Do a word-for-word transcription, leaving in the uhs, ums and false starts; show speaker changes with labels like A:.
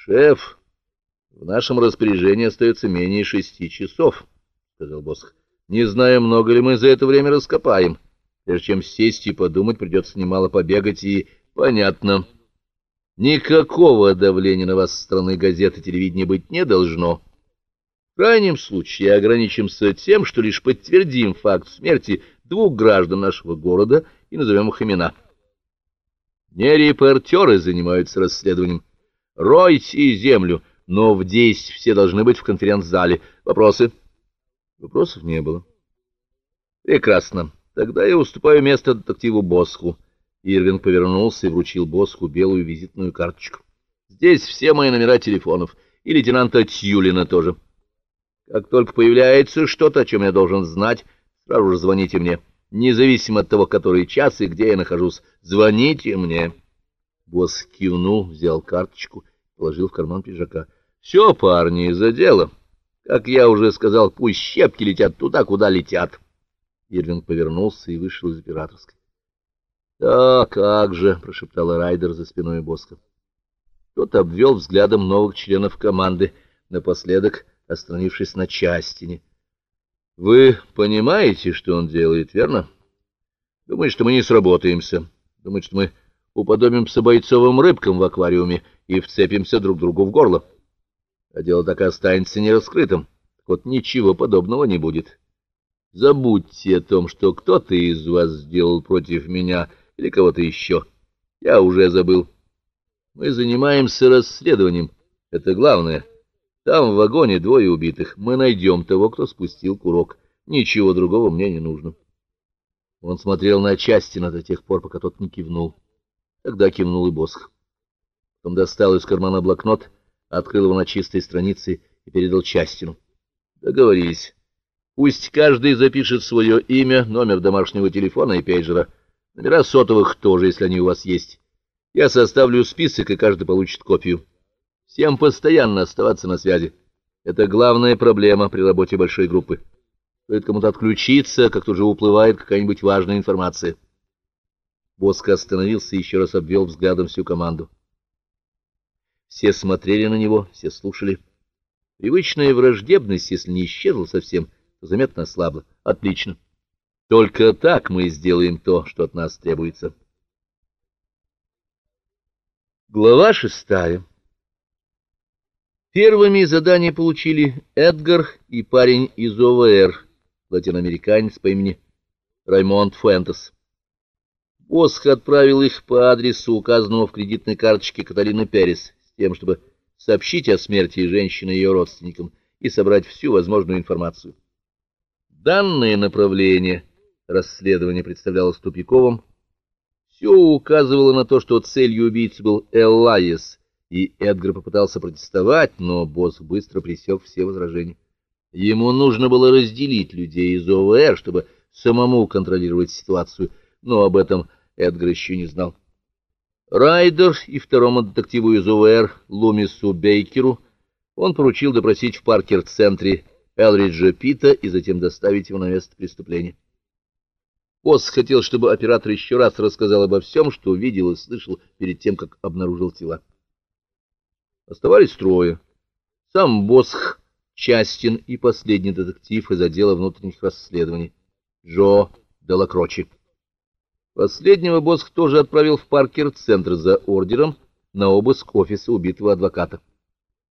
A: Шеф, в нашем распоряжении остается менее шести часов, — сказал Босх. Не знаю, много ли мы за это время раскопаем. Прежде чем сесть и подумать, придется немало побегать, и понятно. Никакого давления на вас со стороны газет и телевидения быть не должно. В крайнем случае ограничимся тем, что лишь подтвердим факт смерти двух граждан нашего города и назовем их имена. Не репортеры занимаются расследованием. Ройте землю, но в десять все должны быть в конференц-зале. Вопросы? Вопросов не было. Прекрасно. Тогда я уступаю место детективу Босху. Ирвинг повернулся и вручил Босху белую визитную карточку. Здесь все мои номера телефонов, и лейтенанта Тьюлина тоже. Как только появляется что-то, о чем я должен знать, сразу же звоните мне. Независимо от того, который час и где я нахожусь, звоните мне. Босх кивнул, взял карточку и положил в карман пиджака. Все, парни, за дело. Как я уже сказал, пусть щепки летят туда, куда летят. Ирвинг повернулся и вышел из операторской. — Да, как же, — прошептала Райдер за спиной Босха. Тот обвел взглядом новых членов команды, напоследок остановившись на Частине. — Вы понимаете, что он делает, верно? Думает, что мы не сработаемся. Думает, что мы уподобимся бойцовым рыбкам в аквариуме и вцепимся друг другу в горло. А дело так и останется нераскрытым. Так вот, ничего подобного не будет. Забудьте о том, что кто-то из вас сделал против меня или кого-то еще. Я уже забыл. Мы занимаемся расследованием. Это главное. Там в вагоне двое убитых. Мы найдем того, кто спустил курок. Ничего другого мне не нужно. Он смотрел на Частина до тех пор, пока тот не кивнул. Тогда кивнул и Босх. Потом достал из кармана блокнот, открыл его на чистой странице и передал Частину. Договорились. Пусть каждый запишет свое имя, номер домашнего телефона и пейджера. Номера сотовых тоже, если они у вас есть. Я составлю список, и каждый получит копию. Всем постоянно оставаться на связи. Это главная проблема при работе большой группы. Стоит кому-то отключиться, как тут же уплывает какая-нибудь важная информация. Босх остановился и еще раз обвел взглядом всю команду. Все смотрели на него, все слушали. Привычная враждебность, если не исчезла совсем, то заметно ослабла. Отлично. Только так мы сделаем то, что от нас требуется. Глава шестая. Первыми задание получили Эдгар и парень из ОВР, латиноамериканец по имени Раймонд Фуэнтес. Босх отправил их по адресу, указанному в кредитной карточке Каталины Перес, с тем, чтобы сообщить о смерти женщины и ее родственникам и собрать всю возможную информацию. Данное направление расследования представлялось тупиковым. Все указывало на то, что целью убийцы был Эллайес, и Эдгар попытался протестовать, но Босх быстро пресек все возражения. Ему нужно было разделить людей из ОВР, чтобы самому контролировать ситуацию, но об этом Эдгар еще не знал. Райдер и второму детективу из ОВР, Лумису Бейкеру, он поручил допросить в Паркер-центре Элриджа Питта и затем доставить его на место преступления. Босх хотел, чтобы оператор еще раз рассказал обо всем, что видел и слышал перед тем, как обнаружил тела. Оставались трое. Сам Босх, Частин и последний детектив из отдела внутренних расследований, Джо Делакрочи. Последнего Босх тоже отправил в Паркер-центр за ордером на обыск офиса убитого адвоката.